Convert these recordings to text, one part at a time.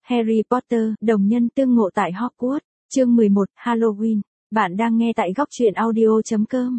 Harry Potter, đồng nhân tương ngộ tại Hogwarts, chương 11, Halloween. Bạn đang nghe tại goctruyện audio.com.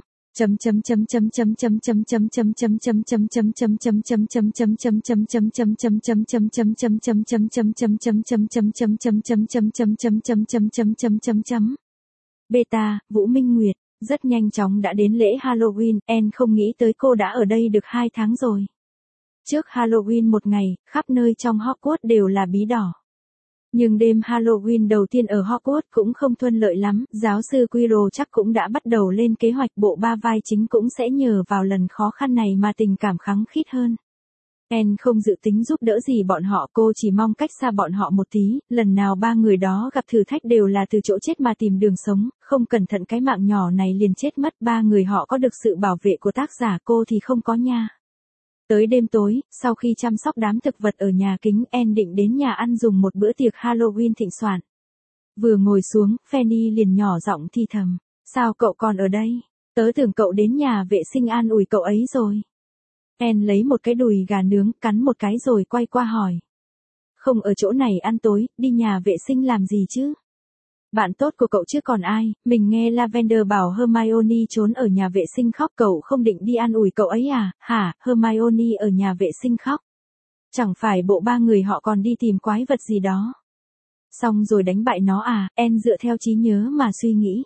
Beta, Vũ Minh Nguyệt, rất nhanh chóng đã đến lễ Halloween, Anne không nghĩ tới cô đã ở đây được 2 tháng rồi. Trước Halloween một ngày, khắp nơi trong Hogwarts đều là bí đỏ. Nhưng đêm Halloween đầu tiên ở Hogwarts cũng không thuận lợi lắm, giáo sư Quirrell chắc cũng đã bắt đầu lên kế hoạch bộ 3 vai chính cũng sẽ nhờ vào lần khó khăn này mà tình cảm khăng khít hơn. Anne không dự tính giúp đỡ gì bọn họ, cô chỉ mong cách xa bọn họ một tí, lần nào 3 người đó gặp thử thách đều là từ chỗ chết mà tìm đường sống, không cẩn thận cái mạng nhỏ này liền chết mất. 3 người họ có được sự bảo vệ của tác giả, cô thì không có nha. Tới đêm tối, sau khi chăm sóc đám thực vật ở nhà kính, Anne định đến nhà ăn dùng một bữa tiệc Halloween thịnh soạn. Vừa ngồi xuống, Fanny liền nhỏ giọng thì thầm, sao cậu còn ở đây? Tớ tưởng cậu đến nhà vệ sinh an ủi cậu ấy rồi. Anne lấy một cái đùi gà nướng, cắn một cái rồi quay qua hỏi. Không ở chỗ này ăn tối, đi nhà vệ sinh làm gì chứ? Bạn tốt của cậu chứ còn ai, mình nghe Lavender bảo Hermione trốn ở nhà vệ sinh khóc, cậu không định đi an ủi cậu ấy à? Hả, Hermione ở nhà vệ sinh khóc? Chẳng phải bộ 3 người họ còn đi tìm quái vật gì đó? Xong rồi đánh bại nó à? Anne dựa theo trí nhớ mà suy nghĩ.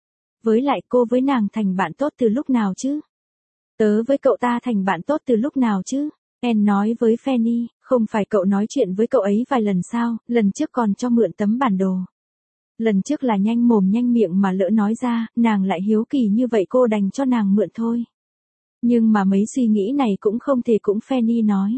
Với lại cô với nàng thành bạn tốt từ lúc nào chứ? Tớ với cậu ta thành bạn tốt từ lúc nào chứ? Anne nói với Fanny, không phải cậu nói chuyện với cậu ấy vài lần sao, lần trước còn cho mượn tấm bản đồ. Lần trước là nhanh mồm nhanh miệng mà lỡ nói ra, nàng lại hiếu kỳ như vậy cô đành cho nàng mượn thôi. Nhưng mà mấy suy nghĩ này cũng không thể, cũng Fanny nói.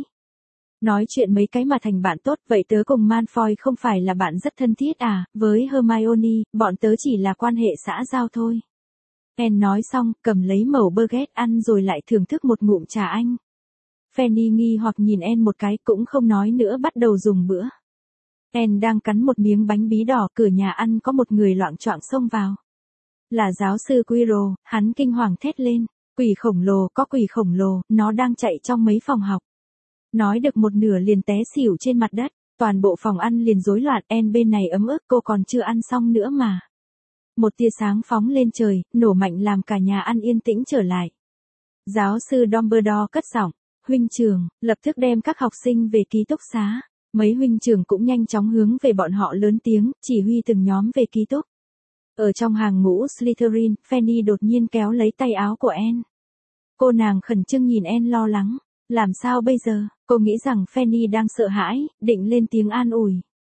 Nói chuyện mấy cái mà thành bạn tốt, vậy tớ cùng Malfoy không phải là bạn rất thân thiết à? Với Hermione, bọn tớ chỉ là quan hệ xã giao thôi. Anne nói xong, cầm lấy mẩu baguette ăn rồi lại thưởng thức một ngụm trà Anh. Fanny nghi hoặc nhìn Anne một cái, cũng không nói nữa, bắt đầu dùng bữa. Anne đang cắn một miếng bánh bí đỏ, cửa nhà ăn có một người loạng choạng xông vào. Là giáo sư Quirrell, hắn kinh hoàng thét lên, quỷ khổng lồ, có quỷ khổng lồ, nó đang chạy trong mấy phòng học. Nói được một nửa liền té xỉu trên mặt đất, toàn bộ phòng ăn liền rối loạn. Anne bên này ấm ức, cô còn chưa ăn xong nữa mà. Một tia sáng phóng lên trời, nổ mạnh làm cả nhà ăn yên tĩnh trở lại. Giáo sư Dumbledore cất giọng, huynh trưởng, lập tức đem các học sinh về ký túc xá. Mấy huynh trưởng cũng nhanh chóng hướng về bọn họ lớn tiếng, chỉ huy từng nhóm về ký túc. Ở trong hàng ngũ Slytherin, Fanny đột nhiên kéo lấy tay áo của Anne. Cô nàng khẩn trương nhìn Anne lo lắng. Làm sao bây giờ? Cô nghĩ rằng Fanny đang sợ hãi, định lên tiếng an ủi.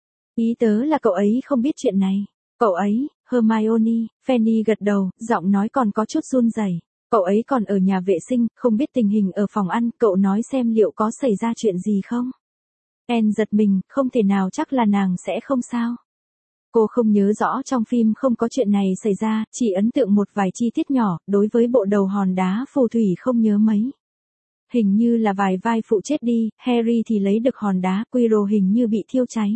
Ý tớ là cậu ấy không biết chuyện này. Cậu ấy, Hermione, Fanny gật đầu, giọng nói còn có chút run rẩy. Cậu ấy còn ở nhà vệ sinh, không biết tình hình ở phòng ăn, cậu nói xem liệu có xảy ra chuyện gì không? Anne giật mình, không thể nào, chắc là nàng sẽ không sao. Cô không nhớ rõ trong phim không có chuyện này xảy ra, chỉ ấn tượng một vài chi tiết nhỏ, đối với bộ đầu hòn đá phù thủy không nhớ mấy. Hình như là vài vai phụ chết đi, Harry thì lấy được hòn đá, Quirrell hình như bị thiêu cháy.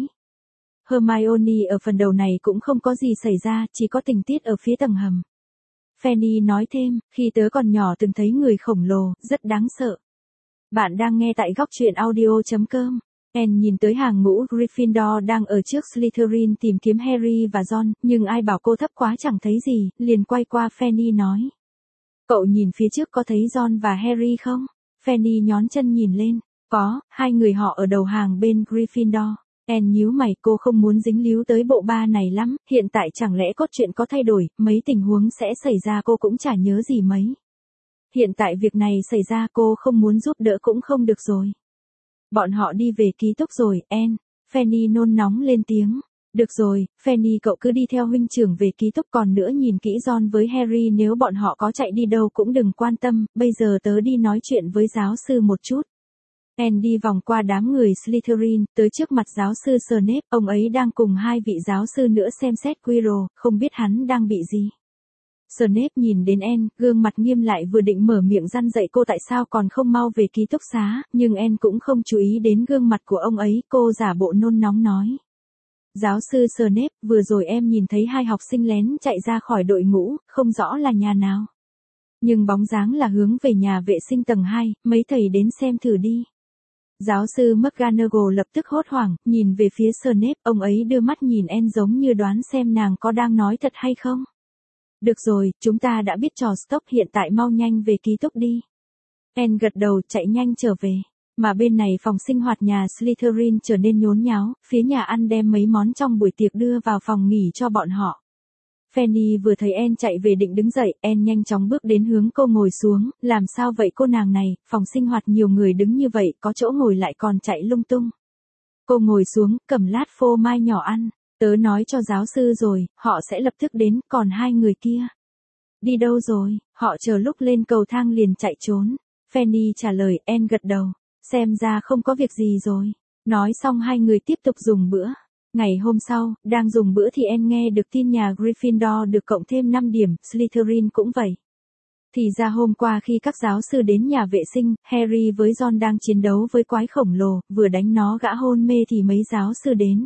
Hermione ở phần đầu này cũng không có gì xảy ra, chỉ có tình tiết ở phía tầng hầm. Fanny nói thêm, khi tớ còn nhỏ từng thấy người khổng lồ, rất đáng sợ. Bạn đang nghe tại goctruyện audio.com. Anne nhìn tới hàng ngũ Gryffindor đang ở trước Slytherin tìm kiếm Harry và Ron, nhưng ai bảo cô thấp quá chẳng thấy gì, liền quay qua Fanny nói. Cậu nhìn phía trước có thấy Ron và Harry không? Fanny nhón chân nhìn lên, có, 2 người họ ở đầu hàng bên Gryffindor. Anne nhíu mày, cô không muốn dính líu tới bộ 3 này lắm, hiện tại chẳng lẽ cốt truyện có thay đổi, mấy tình huống sẽ xảy ra cô cũng chả nhớ gì mấy. Hiện tại việc này xảy ra cô không muốn giúp đỡ cũng không được rồi. Bọn họ đi về ký túc rồi, Anne. Fanny nôn nóng lên tiếng. Được rồi, Fanny cậu cứ đi theo huynh trưởng về ký túc, còn nữa nhìn kỹ Ron với Harry, nếu bọn họ có chạy đi đâu cũng đừng quan tâm, bây giờ tớ đi nói chuyện với giáo sư một chút. Anne đi vòng qua đám người Slytherin, tới trước mặt giáo sư Snape, ông ấy đang cùng 2 vị giáo sư nữa xem xét Quirrell, không biết hắn đang bị gì. Snape nhìn đến Anne, gương mặt nghiêm lại, vừa định mở miệng răn dạy cô tại sao còn không mau về ký túc xá, nhưng Anne cũng không chú ý đến gương mặt của ông ấy, cô giả bộ nôn nóng nói. Giáo sư Snape, vừa rồi em nhìn thấy 2 học sinh lén chạy ra khỏi đội ngũ, không rõ là nhà nào. Nhưng bóng dáng là hướng về nhà vệ sinh tầng 2, mấy thầy đến xem thử đi. Giáo sư McGonagall lập tức hốt hoảng, nhìn về phía Snape, ông ấy đưa mắt nhìn Anne giống như đoán xem nàng có đang nói thật hay không. Được rồi, chúng ta đã biết trò stop hiện tại, mau nhanh về ký túc đi. Anne gật đầu chạy nhanh trở về. Mà bên này phòng sinh hoạt nhà Slytherin trở nên nhốn nháo, phía nhà ăn đem mấy món trong buổi tiệc đưa vào phòng nghỉ cho bọn họ. Fanny vừa thấy Anne chạy về định đứng dậy, Anne nhanh chóng bước đến hướng cô ngồi xuống, làm sao vậy cô nàng này, phòng sinh hoạt nhiều người đứng như vậy, có chỗ ngồi lại còn chạy lung tung. Cô ngồi xuống, cầm lát phô mai nhỏ ăn, tớ nói cho giáo sư rồi, họ sẽ lập tức đến, còn hai người kia. Đi đâu rồi, họ chờ lúc lên cầu thang liền chạy trốn. Fanny trả lời, Anne gật đầu, xem ra không có việc gì rồi. Nói xong hai người tiếp tục dùng bữa. Ngày hôm sau, đang dùng bữa thì Anne nghe được tin nhà Gryffindor được cộng thêm 5 điểm, Slytherin cũng vậy. Thì ra hôm qua khi các giáo sư đến nhà vệ sinh, Harry với Ron đang chiến đấu với quái khổng lồ, vừa đánh nó gã hôn mê thì mấy giáo sư đến.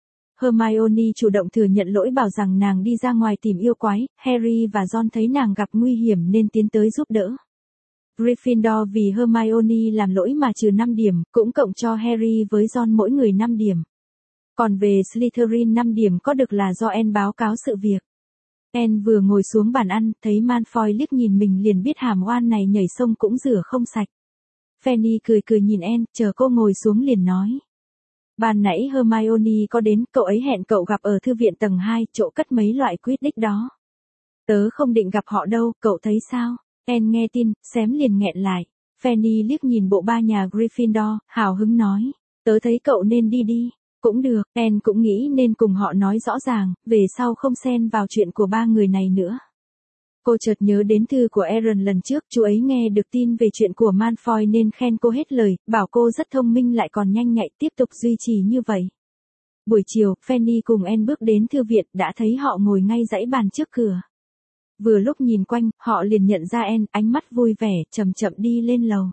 Hermione chủ động thừa nhận lỗi bảo rằng nàng đi ra ngoài tìm yêu quái, Harry và Ron thấy nàng gặp nguy hiểm nên tiến tới giúp đỡ. Gryffindor vì Hermione làm lỗi mà trừ 5 điểm, cũng cộng cho Harry với Ron mỗi người 5 điểm. Còn về Slytherin 5 điểm có được là do Anne báo cáo sự việc. Anne vừa ngồi xuống bàn ăn, thấy Malfoy liếc nhìn mình liền biết hàm oan này nhảy sông cũng rửa không sạch. Fanny cười cười nhìn Anne, chờ cô ngồi xuống liền nói. Ban nãy Hermione có đến, cậu ấy hẹn cậu gặp ở thư viện tầng 2, chỗ cất mấy loại Quidditch đó. Tớ không định gặp họ đâu, cậu thấy sao? Anne nghe tin, xém liền nghẹn lại. Fanny liếc nhìn bộ ba nhà Gryffindor, hào hứng nói. Tớ thấy cậu nên đi đi. Cũng được, Anne cũng nghĩ nên cùng họ nói rõ ràng, về sau không xen vào chuyện của ba người này nữa. Cô chợt nhớ đến thư của Aaron lần trước, chú ấy nghe được tin về chuyện của Malfoy nên khen cô hết lời, bảo cô rất thông minh lại còn nhanh nhạy, tiếp tục duy trì như vậy. Buổi chiều, Fanny cùng Anne bước đến thư viện, đã thấy họ ngồi ngay dãy bàn trước cửa. Vừa lúc nhìn quanh, họ liền nhận ra Anne, ánh mắt vui vẻ, chậm chậm đi lên lầu.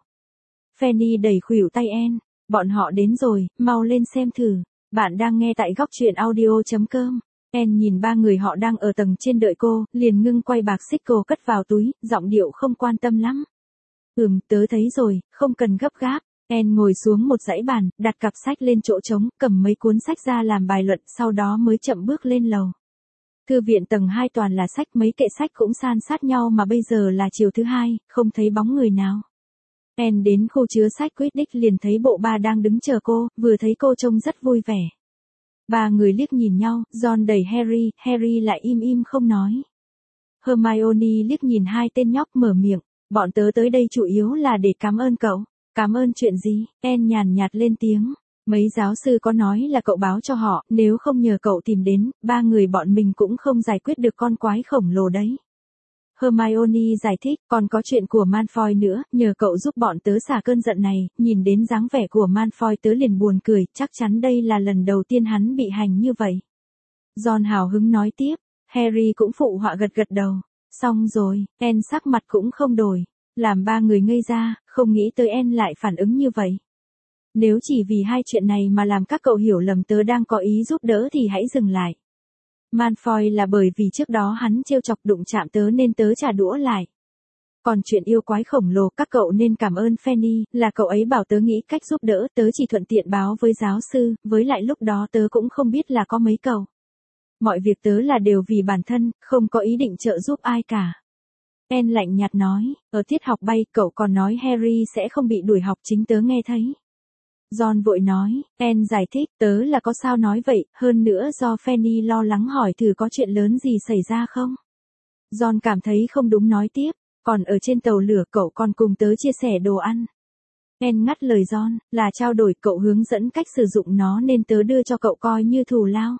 Fanny đẩy khuỷu tay Anne, bọn họ đến rồi, mau lên xem thử. Bạn đang nghe tại góc truyện audio.com. Anne nhìn ba người họ đang ở tầng trên đợi cô, liền ngưng quay bạc xích cô cất vào túi, giọng điệu không quan tâm lắm. Tớ thấy rồi, không cần gấp gáp. Anne ngồi xuống một dãy bàn, đặt cặp sách lên chỗ trống, cầm mấy cuốn sách ra làm bài luận, sau đó mới chậm bước lên lầu. Thư viện tầng 2 toàn là sách, mấy kệ sách cũng san sát nhau mà bây giờ là chiều thứ hai, không thấy bóng người nào. Anne đến khu chứa sách Quidditch liền thấy bộ ba đang đứng chờ cô, vừa thấy cô trông rất vui vẻ. Ba người liếc nhìn nhau, Ron đẩy Harry, Harry lại im im không nói. Hermione liếc nhìn hai tên nhóc mở miệng, bọn tớ tới đây chủ yếu là để cảm ơn cậu. Cảm ơn chuyện gì? Anne nhàn nhạt lên tiếng. Mấy giáo sư có nói là cậu báo cho họ, nếu không nhờ cậu tìm đến, ba người bọn mình cũng không giải quyết được con quái khổng lồ đấy. Hermione giải thích, còn có chuyện của Malfoy nữa, nhờ cậu giúp bọn tớ xả cơn giận này, nhìn đến dáng vẻ của Malfoy tớ liền buồn cười, chắc chắn đây là lần đầu tiên hắn bị hành như vậy. Ron hào hứng nói tiếp, Harry cũng phụ họa gật gật đầu. Xong rồi, Anne sắc mặt cũng không đổi, làm ba người ngây ra, không nghĩ tới Anne lại phản ứng như vậy. Nếu chỉ vì hai chuyện này mà làm các cậu hiểu lầm tớ đang có ý giúp đỡ thì hãy dừng lại. Malfoy là bởi vì trước đó hắn trêu chọc đụng chạm tớ nên tớ trả đũa lại. Còn chuyện yêu quái khổng lồ các cậu nên cảm ơn Fanny, là cậu ấy bảo tớ nghĩ cách giúp đỡ, tớ chỉ thuận tiện báo với giáo sư, với lại lúc đó tớ cũng không biết là có mấy cậu. Mọi việc tớ là đều vì bản thân, không có ý định trợ giúp ai cả. Anne lạnh nhạt nói, ở tiết học bay cậu còn nói Harry sẽ không bị đuổi học chính tớ nghe thấy. Ron vội nói, Anne giải thích, tớ là có sao nói vậy, hơn nữa do Fanny lo lắng hỏi thử có chuyện lớn gì xảy ra không. Ron cảm thấy không đúng nói tiếp, còn ở trên tàu lửa cậu còn cùng tớ chia sẻ đồ ăn. Anne ngắt lời Ron, là trao đổi, cậu hướng dẫn cách sử dụng nó nên tớ đưa cho cậu coi như thù lao.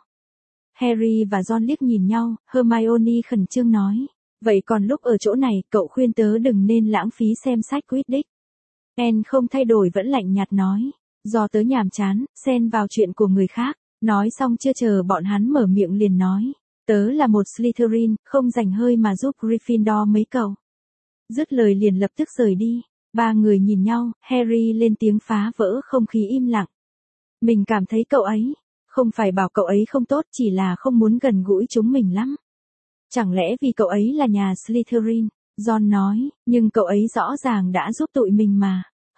Harry và Ron liếc nhìn nhau, Hermione khẩn trương nói, vậy còn lúc ở chỗ này cậu khuyên tớ đừng nên lãng phí xem sách Quidditch. Anne không thay đổi vẫn lạnh nhạt nói. Do tớ nhàm chán, xen vào chuyện của người khác, nói xong chưa chờ bọn hắn mở miệng liền nói, tớ là một Slytherin, không rảnh hơi mà giúp Gryffindor mấy cậu. Dứt lời liền lập tức rời đi, ba người nhìn nhau, Harry lên tiếng phá vỡ không khí im lặng. Mình cảm thấy cậu ấy, không phải bảo cậu ấy không tốt chỉ là không muốn gần gũi chúng mình lắm. Chẳng lẽ vì cậu ấy là nhà Slytherin, Ron nói, nhưng cậu ấy rõ ràng đã giúp tụi mình mà.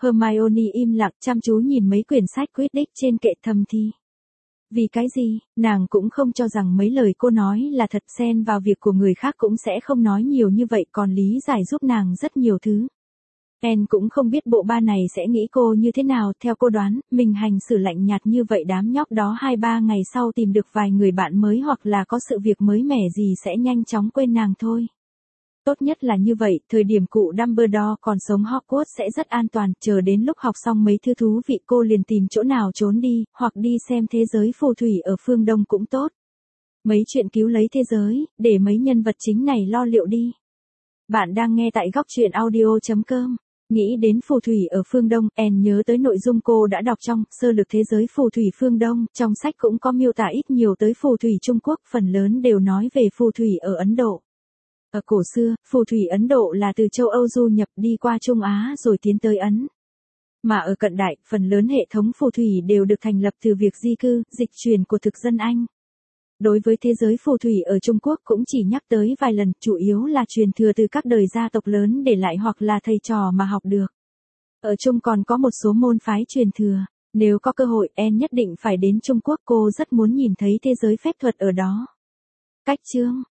Hermione im lặng chăm chú nhìn mấy quyển sách Quidditch trên kệ thầm thì. Vì cái gì, nàng cũng không cho rằng mấy lời cô nói là thật, xen vào việc của người khác cũng sẽ không nói nhiều như vậy, còn lý giải giúp nàng rất nhiều thứ. Anne cũng không biết bộ ba này sẽ nghĩ cô như thế nào, theo cô đoán, mình hành xử lạnh nhạt như vậy đám nhóc đó 2-3 ngày sau tìm được vài người bạn mới hoặc là có sự việc mới mẻ gì sẽ nhanh chóng quên nàng thôi. Tốt nhất là như vậy, thời điểm cụ Dumbledore còn sống Hogwarts sẽ rất an toàn, chờ đến lúc học xong mấy thứ thú vị cô liền tìm chỗ nào trốn đi, hoặc đi xem thế giới phù thủy ở phương Đông cũng tốt. Mấy chuyện cứu lấy thế giới, để mấy nhân vật chính này lo liệu đi. Bạn đang nghe tại góc truyện audio.com. Nghĩ đến phù thủy ở phương Đông, Anne nhớ tới nội dung cô đã đọc trong Sơ lược thế giới phù thủy phương Đông, trong sách cũng có miêu tả ít nhiều tới phù thủy Trung Quốc, phần lớn đều nói về phù thủy ở Ấn Độ. Ở cổ xưa, phù thủy Ấn Độ là từ châu Âu du nhập đi qua Trung Á rồi tiến tới Ấn. Mà ở cận đại, phần lớn hệ thống phù thủy đều được thành lập từ việc di cư, dịch chuyển của thực dân Anh. Đối với thế giới phù thủy ở Trung Quốc cũng chỉ nhắc tới vài lần, chủ yếu là truyền thừa từ các đời gia tộc lớn để lại hoặc là thầy trò mà học được. Ở Trung còn có một số môn phái truyền thừa. Nếu có cơ hội, Anne nhất định phải đến Trung Quốc, cô rất muốn nhìn thấy thế giới phép thuật ở đó. Cách chương